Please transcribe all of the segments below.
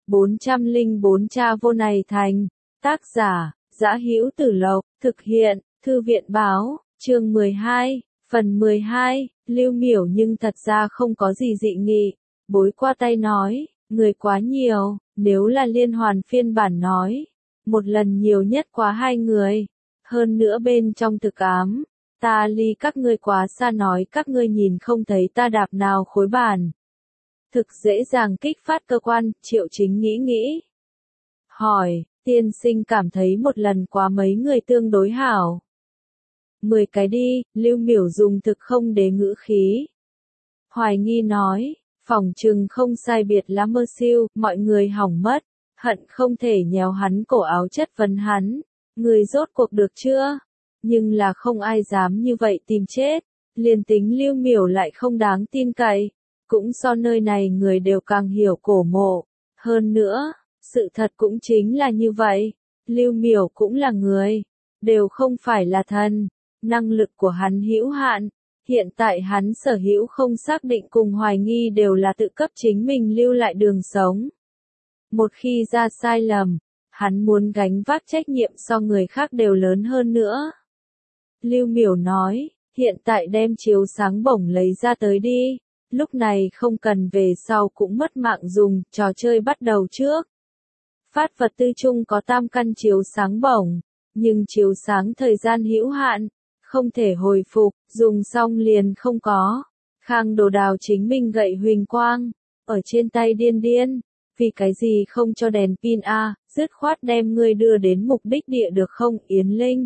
404 Cha vô này thành. Tác giả, Dã Hữu Tử Lộc, thực hiện, Thư viện báo, chương 12, phần 12, Lưu Miểu nhưng thật ra không có gì dị nghị. Bối qua tay nói, người quá nhiều, nếu là liên hoàn phiên bản nói, một lần nhiều nhất quá 2 người. Hơn nữa bên trong thực ám, ta ly các ngươi quá xa nói các ngươi nhìn không thấy ta đạp nào khối bàn. Thực dễ dàng kích phát cơ quan, Triệu Chính nghĩ. Hỏi, tiên sinh cảm thấy một lần quá mấy người tương đối hảo. 10 cái đi, Lưu Miểu dùng thực không đế ngữ khí. Hoài nghi nói, phỏng chừng không sai biệt là mơ siêu, mọi người hỏng mất, hận không thể nhéo hắn cổ áo chất vấn hắn. Người rốt cuộc được chưa? Nhưng là không ai dám như vậy tìm chết, liền tính Lưu Miểu lại không đáng tin cậy, cũng do nơi này người đều càng hiểu cổ mộ. Hơn nữa, sự thật cũng chính là như vậy, Lưu Miểu cũng là người, đều không phải là thần, năng lực của hắn hữu hạn, hiện tại hắn sở hữu không xác định cùng hoài nghi đều là tự cấp chính mình lưu lại đường sống. Một khi ra sai lầm, hắn muốn gánh vác trách nhiệm so người khác đều lớn hơn nữa. Lưu Miểu nói, hiện tại đem chiếu sáng bổng lấy ra tới đi, lúc này không cần về sau cũng mất mạng dùng, trò chơi bắt đầu trước. Phát vật tư chung có tam căn chiếu sáng bổng, nhưng chiếu sáng thời gian hữu hạn, không thể hồi phục, dùng xong liền không có. Khang Đồ đào chính mình gậy huỳnh quang, ở trên tay điên, vì cái gì không cho đèn pin a, dứt khoát đem ngươi đưa đến mục đích địa được không, Yến Linh.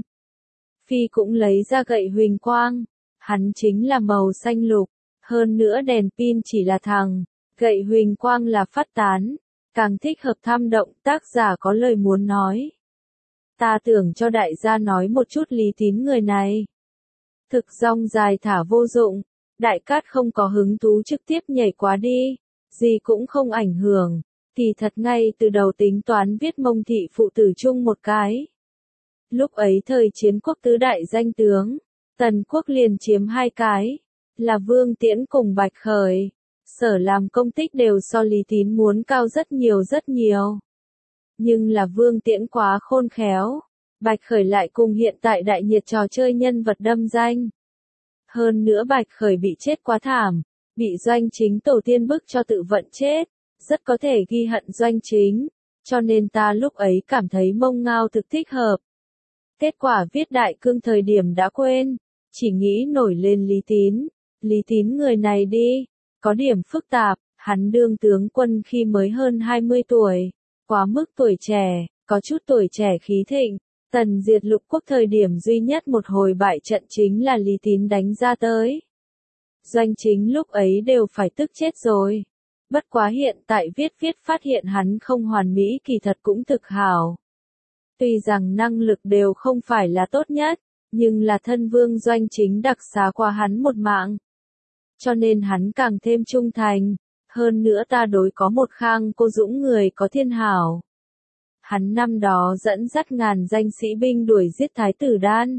Phi cũng lấy ra gậy huỳnh quang, hắn chính là màu xanh lục, hơn nữa đèn pin chỉ là thằng, gậy huỳnh quang là phát tán, càng thích hợp tham động, tác giả có lời muốn nói. Ta tưởng cho đại gia nói một chút Lý Tín người này. Thực rong dài thả vô dụng, Đại Cát không có hứng thú trực tiếp nhảy quá đi, gì cũng không ảnh hưởng, thì thật ngay từ đầu tính toán viết Mông thị phụ tử chung một cái. Lúc ấy thời chiến quốc tứ đại danh tướng, Tần quốc liền chiếm 2 cái, là Vương Tiễn cùng Bạch Khởi, sở làm công tích đều so Lý Tín muốn cao rất nhiều. Nhưng là Vương Tiễn quá khôn khéo, Bạch Khởi lại cùng hiện tại đại nhiệt trò chơi nhân vật đâm danh. Hơn nữa Bạch Khởi bị chết quá thảm, bị Doanh Chính tổ tiên bức cho tự vận chết, rất có thể ghi hận Doanh Chính, cho nên ta lúc ấy cảm thấy Mông Ngao thực thích hợp. Kết quả viết đại cương thời điểm đã quên, chỉ nghĩ nổi lên Lý Tín người này đi, có điểm phức tạp, hắn đương tướng quân khi mới hơn 20 tuổi, quá mức tuổi trẻ, có chút tuổi trẻ khí thịnh. Tần diệt lục quốc thời điểm duy nhất một hồi bại trận chính là Lý Tín đánh ra tới. Doanh Chính lúc ấy đều phải tức chết rồi. Bất quá hiện tại viết phát hiện hắn không hoàn mỹ kỳ thật cũng thực hảo. Tuy rằng năng lực đều không phải là tốt nhất, nhưng là thân vương Doanh Chính đặc xá qua hắn một mạng. Cho nên hắn càng thêm trung thành, hơn nữa ta đối có một Khang Cô Dũng người có thiên hảo. Hắn năm đó dẫn dắt ngàn danh sĩ binh đuổi giết Thái tử Đan.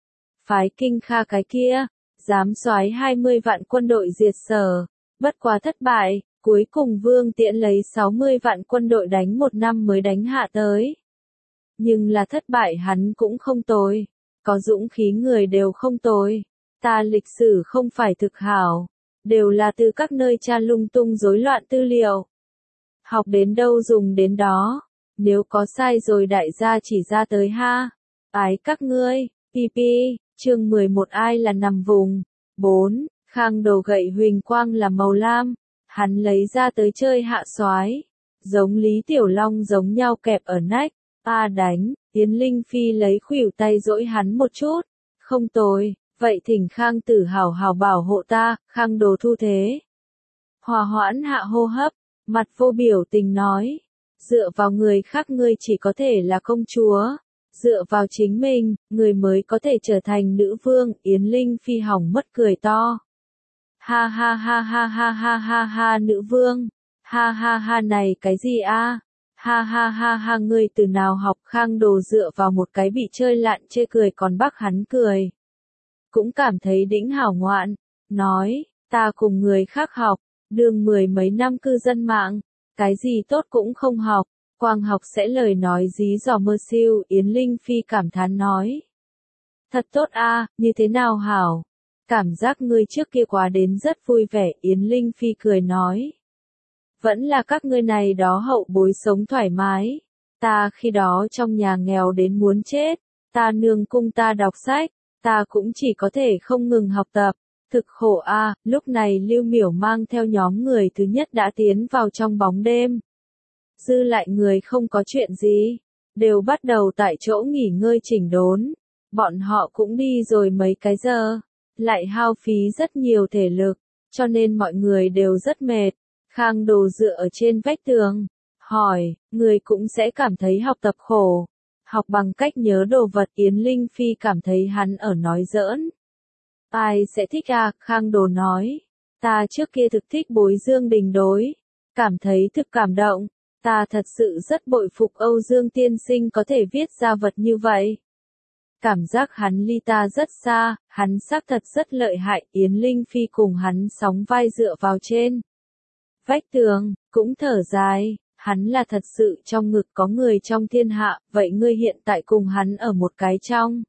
Phái Kinh Kha cái kia, dám soái 20 vạn quân đội diệt Sở, bất quá thất bại, cuối cùng Vương Tiễn lấy 60 vạn quân đội đánh 1 năm mới đánh hạ tới. Nhưng là thất bại hắn cũng không tồi, có dũng khí người đều không tồi, ta lịch sử không phải thực hảo, đều là từ các nơi tra lung tung rối loạn tư liệu. Học đến đâu dùng đến đó. Nếu có sai rồi đại gia chỉ ra tới ha. Ái các ngươi, PP, chương 11 ai là nằm vùng. 4, Khang Đồ gậy huỳnh quang là màu lam, hắn lấy ra tới chơi hạ soái, giống Lý Tiểu Long giống nhau kẹp ở nách, đánh, Yến Linh Phi lấy khuỷu tay dỗi hắn một chút, không tồi, vậy thỉnh Khang tử hảo hảo bảo hộ ta, Khang Đồ thu thế. Hòa hoãn hạ hô hấp, mặt vô biểu tình nói. Dựa vào người khác ngươi chỉ có thể là công chúa, dựa vào chính mình, người mới có thể trở thành nữ vương, Yến Linh Phi hỏng mất cười to. Ha ha ha ha ha ha ha ha nữ vương, ha ha ha này cái gì a? Ha ha ha ha ngươi từ nào học Khang Đồ dựa vào một cái bị chơi lạn chê cười còn bắt hắn cười. Cũng cảm thấy đĩnh hảo ngoạn, nói, ta cùng người khác học, đương 10 mấy năm cư dân mạng. cái gì tốt cũng không học, quang học sẽ lời nói dí dò mơ siêu, Yến Linh Phi cảm thán nói. Thật tốt a, như thế nào hảo? Cảm giác ngươi trước kia quá đến rất vui vẻ, Yến Linh Phi cười nói. Vẫn là các ngươi này đó hậu bối sống thoải mái. Ta khi đó trong nhà nghèo đến muốn chết, ta nương cung ta đọc sách, ta cũng chỉ có thể không ngừng học tập. Thực khổ a, lúc này Lưu Miểu mang theo nhóm người thứ nhất đã tiến vào trong bóng đêm. Dư lại người không có chuyện gì, đều bắt đầu tại chỗ nghỉ ngơi chỉnh đốn. Bọn họ cũng đi rồi mấy cái giờ, lại hao phí rất nhiều thể lực, cho nên mọi người đều rất mệt. Khang Đồ dựa ở trên vách tường, hỏi, người cũng sẽ cảm thấy học tập khổ. Học bằng cách nhớ đồ vật, Yến Linh Phi cảm thấy hắn ở nói giỡn. Ai sẽ thích à, Khang Đồ nói. Ta trước kia thực thích Bối Dương Đình đối, cảm thấy thực cảm động. Ta thật sự rất bội phục Âu Dương tiên sinh có thể viết ra vật như vậy. Cảm giác hắn ly ta rất xa, hắn xác thật rất lợi hại, Yến Linh Phi cùng hắn sóng vai dựa vào trên vách tường, cũng thở dài, hắn là thật sự trong ngực có người trong thiên hạ, vậy ngươi hiện tại cùng hắn ở một cái trong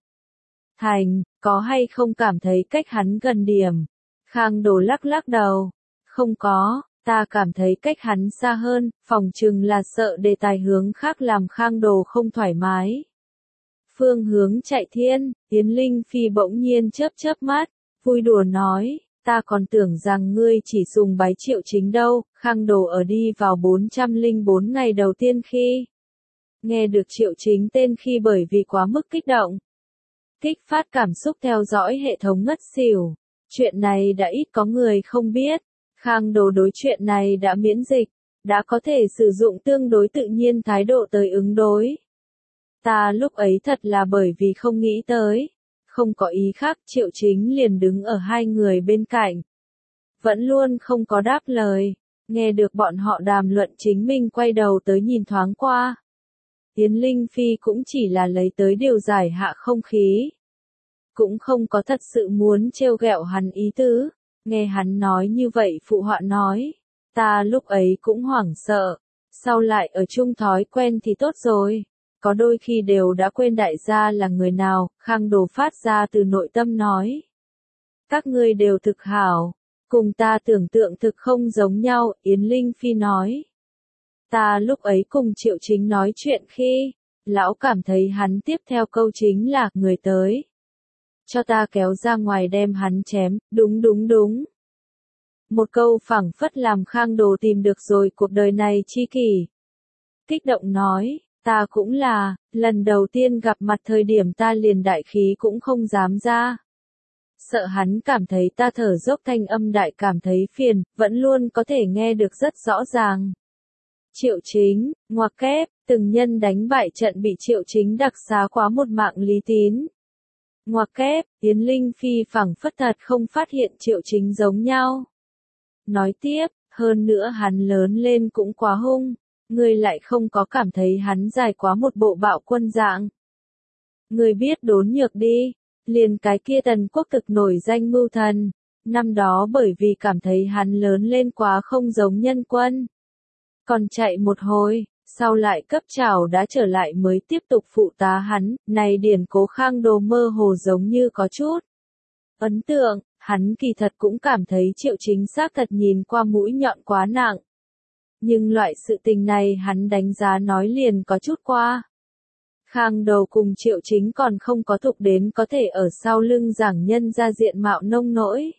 thành, có hay không cảm thấy cách hắn gần điểm? Khang Đồ lắc lắc đầu, không có, ta cảm thấy cách hắn xa hơn, phòng chừng là sợ đề tài hướng khác làm Khang Đồ không thoải mái. Phương hướng chạy thiên, Yến Linh Phi bỗng nhiên chớp chớp mắt, vui đùa nói, ta còn tưởng rằng ngươi chỉ sùng bái Triệu Chính đâu. Khang Đồ ở đi vào 404 ngày đầu tiên khi nghe được Triệu Chính tên khi bởi vì quá mức kích động, kích phát cảm xúc theo dõi hệ thống ngất xỉu. Chuyện này đã ít có người không biết, Khang Đồ đối chuyện này đã miễn dịch, đã có thể sử dụng tương đối tự nhiên thái độ tới ứng đối. Ta lúc ấy thật là bởi vì không nghĩ tới, không có ý khác, Triệu Chính liền đứng ở hai người bên cạnh. Vẫn luôn không có đáp lời, nghe được bọn họ đàm luận chính mình quay đầu tới nhìn thoáng qua. Yến Linh Phi cũng chỉ là lấy tới điều giải hạ không khí. Cũng không có thật sự muốn trêu ghẹo hắn ý tứ, nghe hắn nói như vậy phụ họa nói. Ta lúc ấy cũng hoảng sợ, sau lại ở chung thói quen thì tốt rồi. Có đôi khi đều đã quên đại gia là người nào, Khang Đồ phát ra từ nội tâm nói. Các ngươi đều thực hảo, cùng ta tưởng tượng thực không giống nhau, Yến Linh Phi nói. Ta lúc ấy cùng Triệu Chính nói chuyện khi, lão cảm thấy hắn tiếp theo câu chính là, người tới. Cho ta kéo ra ngoài đem hắn chém, đúng đúng đúng. Một câu phảng phất làm Khang Đồ tìm được rồi cuộc đời này chi kỷ. Kích động nói. Ta cũng là, lần đầu tiên gặp mặt thời điểm ta liền đại khí cũng không dám ra. Sợ hắn cảm thấy ta thở dốc thanh âm đại cảm thấy phiền, vẫn luôn có thể nghe được rất rõ ràng. Triệu Chính, ngoặc kép, từng nhân đánh bại trận bị Triệu Chính đặc xá quá một mạng Lý Tín. Ngoặc kép, Yến Linh Phi phảng phất thật không phát hiện Triệu Chính giống nhau. Nói tiếp, hơn nữa hắn lớn lên cũng quá hung. Ngươi lại không có cảm thấy hắn dài quá một bộ bạo quân dạng. Ngươi biết Đốn Nhược đi, liền cái kia Tần Quốc thực nổi danh mưu thần, năm đó bởi vì cảm thấy hắn lớn lên quá không giống Nhân Quân. Còn chạy một hồi, sau lại cấp trảo đã trở lại mới tiếp tục phụ tá hắn, này điển cố Khang Đồ mơ hồ giống như có chút ấn tượng, hắn kỳ thật cũng cảm thấy Triệu Chính xác thật nhìn qua mũi nhọn quá nặng. Nhưng loại sự tình này hắn đánh giá nói liền có chút qua. Khang Đồ cùng Triệu Chính còn không có thục đến có thể ở sau lưng giảng nhân ra diện mạo nông nỗi.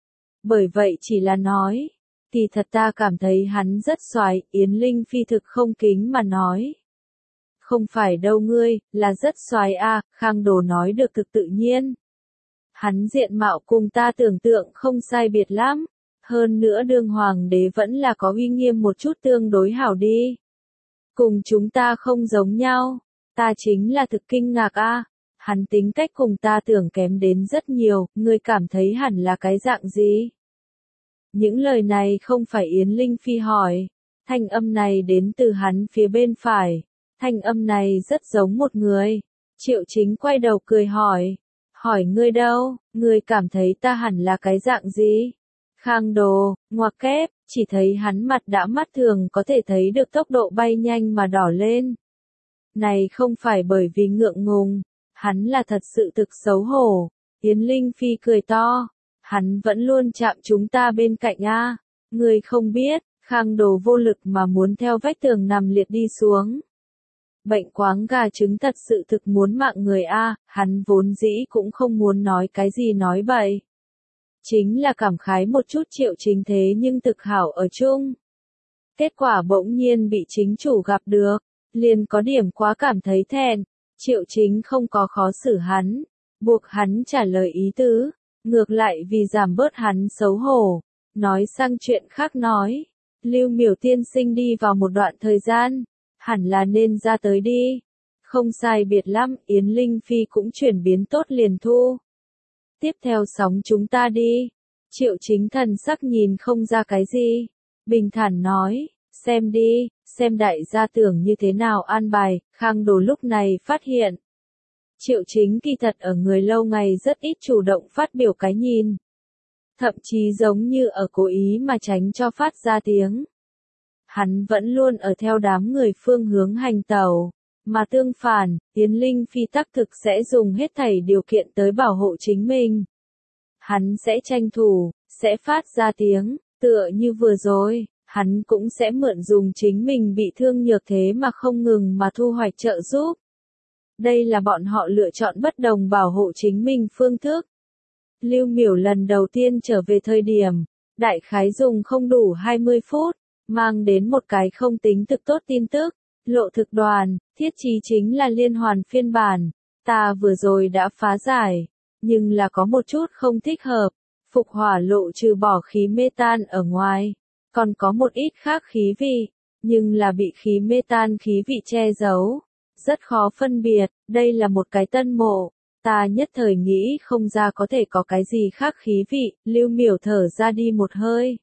Bởi vậy chỉ là nói, kỳ thật ta cảm thấy hắn rất xoái, Yến Linh Phi thực không kính mà nói. Không phải đâu ngươi, là rất xoái a, Khang Đồ nói được thực tự nhiên. Hắn diện mạo cùng ta tưởng tượng không sai biệt lắm. Hơn nữa đương hoàng đế vẫn là có uy nghiêm một chút tương đối hảo đi. Cùng chúng ta không giống nhau, ta chính là thực kinh ngạc a. Hắn tính cách cùng ta tưởng kém đến rất nhiều, ngươi cảm thấy hẳn là cái dạng gì? Những lời này không phải Yến Linh Phi hỏi, thanh âm này đến từ hắn phía bên phải, thanh âm này rất giống một người. Triệu Chính quay đầu cười hỏi ngươi đâu, ngươi cảm thấy ta hẳn là cái dạng gì? Khang Đồ, ngoặc kép, chỉ thấy hắn mặt đã mắt thường có thể thấy được tốc độ bay nhanh mà đỏ lên. Này không phải bởi vì ngượng ngùng, hắn là thật sự thực xấu hổ. Yến Linh Phi cười to, hắn vẫn luôn chạm chúng ta bên cạnh a, người không biết, Khang Đồ vô lực mà muốn theo vách tường nằm liệt đi xuống. Bệnh quáng gà trứng thật sự thực muốn mạng người a, hắn vốn dĩ cũng không muốn nói cái gì nói bậy. Chính là cảm khái một chút Triệu Chính thế nhưng thực hảo ở chung. Kết quả bỗng nhiên bị chính chủ gặp được, liền có điểm quá cảm thấy thẹn. Triệu Chính không có khó xử hắn, buộc hắn trả lời ý tứ, ngược lại vì giảm bớt hắn xấu hổ, nói sang chuyện khác nói. Lưu Miểu tiên sinh đi vào một đoạn thời gian, hẳn là nên ra tới đi. Không sai biệt lắm, Yến Linh Phi cũng chuyển biến tốt liền thu. Tiếp theo sóng chúng ta đi. Triệu Chính thần sắc nhìn không ra cái gì. Bình thản nói, xem đi, xem đại gia tưởng như thế nào an bài. Khang Đồ lúc này phát hiện. Triệu Chính kỳ thật ở người lâu ngày rất ít chủ động phát biểu cái nhìn. Thậm chí giống như ở cố ý mà tránh cho phát ra tiếng. Hắn vẫn luôn ở theo đám người phương hướng hành tẩu, mà tương phản, Yến Linh Phi tắc thực sẽ dùng hết thảy điều kiện tới bảo hộ chính mình. Hắn sẽ tranh thủ, sẽ phát ra tiếng, tựa như vừa rồi, hắn cũng sẽ mượn dùng chính mình bị thương nhược thế mà không ngừng mà thu hoạch trợ giúp. Đây là bọn họ lựa chọn bất đồng bảo hộ chính mình phương thức. Lưu Miểu lần đầu tiên trở về thời điểm, đại khái dùng không đủ 20 phút, mang đến một cái không tính thực tốt tin tức. Lộ thực đoàn, thiết chí chính là liên hoàn phiên bản, ta vừa rồi đã phá giải, nhưng là có một chút không thích hợp. Phục hỏa lộ trừ bỏ khí metan ở ngoài, còn có một ít khác khí vị, nhưng là bị khí metan khí vị che giấu. Rất khó phân biệt, đây là một cái tân mộ, ta nhất thời nghĩ không ra có thể có cái gì khác khí vị. Lưu Miểu thở ra đi một hơi.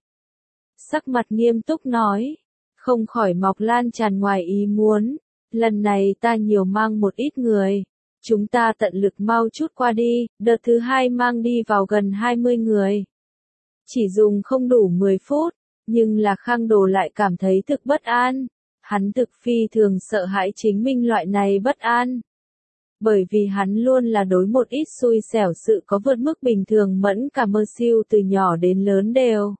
Sắc mặt nghiêm túc nói, không khỏi Mọc Lan tràn ngoài ý muốn, lần này ta nhiều mang một ít người, chúng ta tận lực mau chút qua đi, đợt thứ hai mang đi vào gần 20 người. Chỉ dùng không đủ 10 phút, nhưng là Khang Đồ lại cảm thấy thực bất an, hắn thực phi thường sợ hãi chính mình loại này bất an. Bởi vì hắn luôn là đối một ít xui xẻo sự có vượt mức bình thường mẫn cả mơ siêu từ nhỏ đến lớn đều.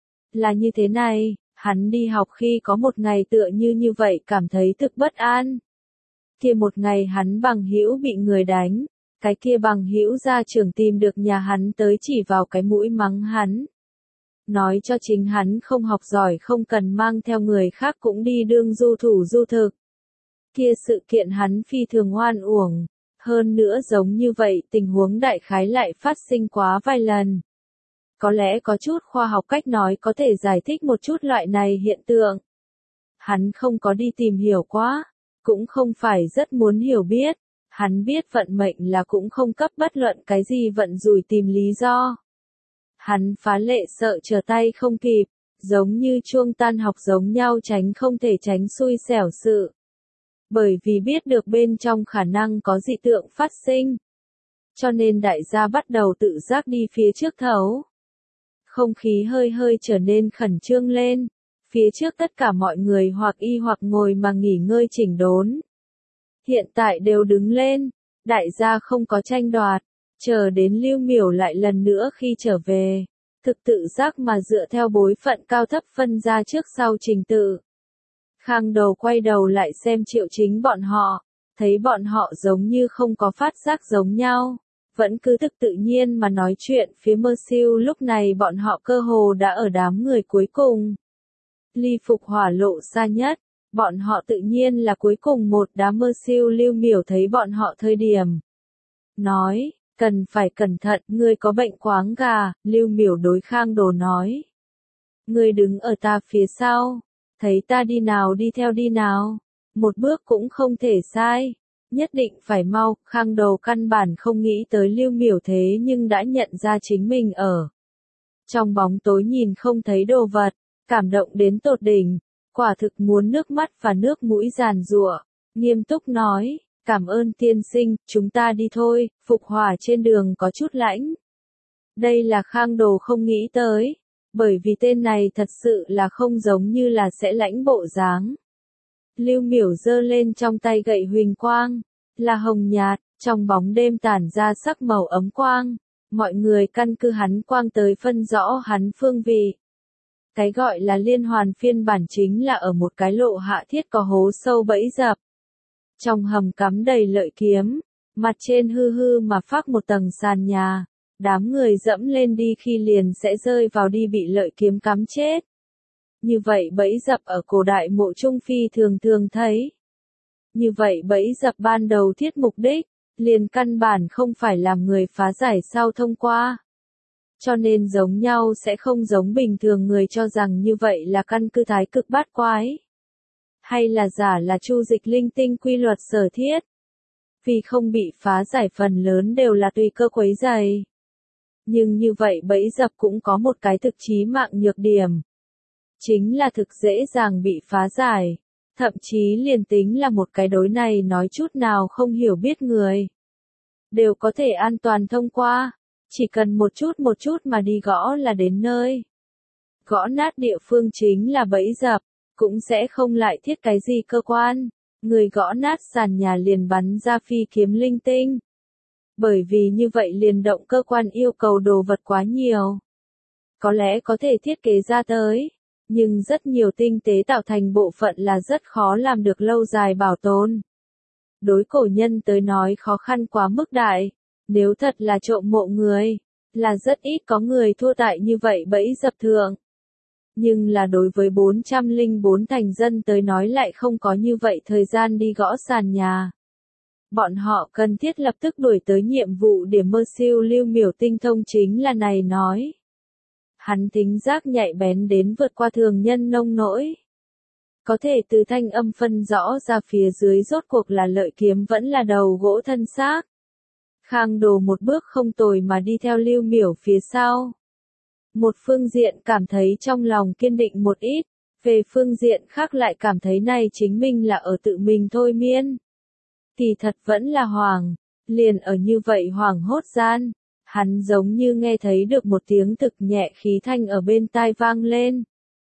Là như thế này, hắn đi học khi có một ngày tựa như vậy cảm thấy thực bất an. Kia một ngày hắn bằng hữu bị người đánh, cái kia bằng hữu ra trường tìm được nhà hắn tới chỉ vào cái mũi mắng hắn. Nói cho chính hắn không học giỏi không cần mang theo người khác cũng đi đương du thủ du thực. Kia sự kiện hắn phi thường oan uổng, hơn nữa giống như vậy tình huống đại khái lại phát sinh quá vài lần. Có lẽ có chút khoa học cách nói có thể giải thích một chút loại này hiện tượng. Hắn không có đi tìm hiểu quá, cũng không phải rất muốn hiểu biết, hắn biết vận mệnh là cũng không cấp bất luận cái gì vận rủi tìm lý do. Hắn phá lệ sợ trở tay không kịp, giống như chuông tan học giống nhau tránh không thể tránh xui xẻo sự. Bởi vì biết được bên trong khả năng có dị tượng phát sinh. Cho nên đại gia bắt đầu tự giác đi phía trước thấu. Không khí hơi hơi trở nên khẩn trương lên. Phía trước tất cả mọi người hoặc y hoặc ngồi mà nghỉ ngơi chỉnh đốn. Hiện tại đều đứng lên. Đại gia không có tranh đoạt. Chờ đến Lưu Miểu lại lần nữa khi trở về. Thực tự giác mà dựa theo bối phận cao thấp phân ra trước sau trình tự. Khang Đầu quay đầu lại xem Triệu Chính bọn họ. Thấy bọn họ giống như không có phát giác giống nhau. Vẫn cứ thực tự nhiên mà nói chuyện phía Mơ Siêu lúc này bọn họ cơ hồ đã ở đám người cuối cùng. Ly Phục hỏa lộ xa nhất, bọn họ tự nhiên là cuối cùng một đám Mơ Siêu. Lưu Miểu thấy bọn họ thời điểm. Nói, cần phải cẩn thận, ngươi có bệnh quáng gà, Lưu Miểu đối Khang Đồ nói. Ngươi đứng ở ta phía sau, thấy ta đi nào đi theo đi nào, một bước cũng không thể sai. Nhất định phải mau, Khang Đầu căn bản không nghĩ tới Lưu Miểu thế nhưng đã nhận ra chính mình ở. Trong bóng tối nhìn không thấy đồ vật, cảm động đến tột đỉnh, quả thực muốn nước mắt và nước mũi giàn giụa, nghiêm túc nói, cảm ơn tiên sinh, chúng ta đi thôi, Phục hỏa trên đường có chút lãnh. Đây là Khang Đồ không nghĩ tới, Bởi vì tên này thật sự là không giống như là sẽ lãnh bộ dáng. Lưu Miểu giơ lên trong tay gậy huỳnh quang, là hồng nhạt, trong bóng đêm tản ra sắc màu ấm quang. Mọi người căn cứ hắn quang tới phân rõ hắn phương vị. Cái gọi là liên hoàn phiên bản chính là ở một cái lộ hạ thiết có hố sâu bẫy dập. Trong hầm cắm đầy lợi kiếm, mặt trên hư hư mà phác một tầng sàn nhà. Đám người dẫm lên đi khi liền sẽ rơi vào đi bị lợi kiếm cắm chết. Như vậy bẫy dập ở cổ đại Mộ Trung Phi thường thường thấy. Như vậy bẫy dập ban đầu thiết mục đích, liền căn bản không phải làm người phá giải sau thông qua. Cho nên giống nhau sẽ không giống bình thường người cho rằng như vậy là căn cứ thái cực bát quái. Hay là giả là chu dịch linh tinh quy luật sở thiết. Vì không bị phá giải phần lớn đều là tùy cơ quấy dày. Nhưng như vậy bẫy dập cũng có một cái thực chí mạng nhược điểm. Chính là thực dễ dàng bị phá giải. Thậm chí liền tính là một cái đối này nói chút nào không hiểu biết người. Đều có thể an toàn thông qua. Chỉ cần một chút mà đi gõ là đến nơi. Gõ nát địa phương chính là bẫy dập. Cũng sẽ không lại thiết cái gì cơ quan. Người gõ nát sàn nhà liền bắn ra phi kiếm linh tinh. Bởi vì như vậy liền động cơ quan yêu cầu đồ vật quá nhiều. Có lẽ có thể thiết kế ra tới. Nhưng rất nhiều tinh tế tạo thành bộ phận là rất khó làm được lâu dài bảo tồn. Đối cổ nhân tới nói khó khăn quá mức đại. Nếu thật là trộm mộ người, là rất ít có người thua tại như vậy bẫy dập thượng. Nhưng là đối với 404 thành dân tới nói lại không có như vậy thời gian đi gõ sàn nhà. Bọn họ cần thiết lập tức đuổi tới nhiệm vụ điểm mơ siêu Lưu Miểu tinh thông chính là này nói. Hắn thính giác nhạy bén đến vượt qua thường nhân nông nỗi. Có thể từ thanh âm phân rõ ra phía dưới rốt cuộc là lợi kiếm vẫn là đầu gỗ thân xác. Khang Đồ một bước không tồi mà đi theo Lưu Miểu phía sau. Một phương diện cảm thấy trong lòng kiên định một ít, về phương diện khác lại cảm thấy này chính mình là ở tự mình thôi miên. Thì thật vẫn là hoàng, liền ở như vậy hoàng hốt gian, hắn giống như nghe thấy được một tiếng thực nhẹ khí thanh ở bên tai vang lên.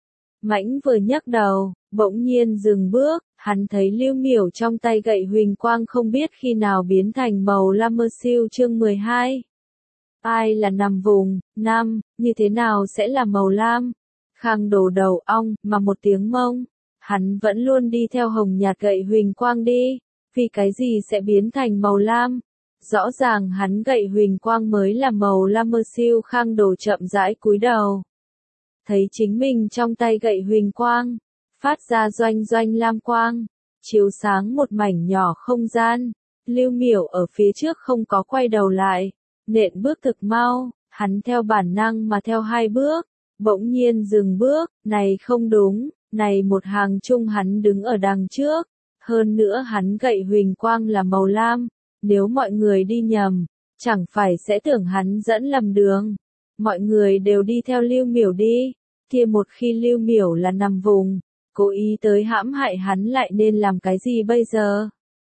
Mãnh vừa nhấc đầu, bỗng nhiên dừng bước, hắn thấy Lưu Miểu trong tay gậy huỳnh quang không biết khi nào biến thành màu lam mơ siêu chương 12. Ai là nằm vùng, năm, như thế nào sẽ là màu lam? Khang Đồ đầu ong, mà một tiếng mông. Hắn vẫn luôn đi theo hồng nhạt gậy huỳnh quang đi. Vì cái gì sẽ biến thành màu lam? Rõ ràng hắn gậy huỳnh quang mới là màu lam mơ siêu. Khang Đồ chậm rãi cúi đầu. Thấy chính mình trong tay gậy huỳnh quang, phát ra doanh doanh lam quang, chiếu sáng một mảnh nhỏ không gian. Lưu Miểu ở phía trước không có quay đầu lại, nện bước thực mau, hắn theo bản năng mà theo hai bước, bỗng nhiên dừng bước, này không đúng, này một hàng chung hắn đứng ở đằng trước, hơn nữa hắn gậy huỳnh quang là màu lam, nếu mọi người đi nhầm, chẳng phải sẽ tưởng hắn dẫn lầm đường. Mọi người đều đi theo Lưu Miểu đi, kia một khi Lưu Miểu là nằm vùng, cố ý tới hãm hại hắn lại nên làm cái gì bây giờ?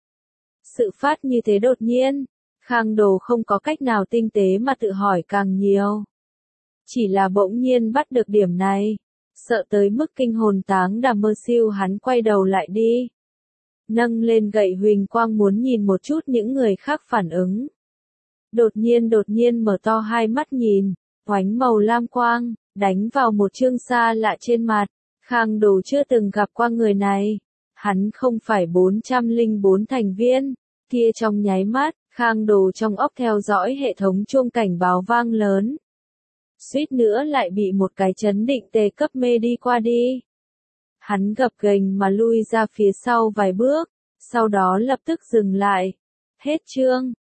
Sự phát như thế đột nhiên, Khang Đồ không có cách nào tinh tế mà tự hỏi càng nhiều. Chỉ là bỗng nhiên bắt được điểm này, sợ tới mức kinh hồn táng đàm mơ siêu hắn quay đầu lại đi. Nâng lên gậy huỳnh quang muốn nhìn một chút những người khác phản ứng. Đột nhiên mở to hai mắt nhìn, oánh màu lam quang, đánh vào một chương xa lạ trên mặt. Khang Đồ chưa từng gặp qua người này. Hắn không phải 404 thành viên. Kia trong nháy mắt, Khang Đồ trong óc theo dõi hệ thống chuông cảnh báo vang lớn. Suýt nữa lại bị một cái chấn định tề cấp mê đi qua đi. Hắn gập ghềnh mà lui ra phía sau vài bước, sau đó lập tức dừng lại. Hết chương.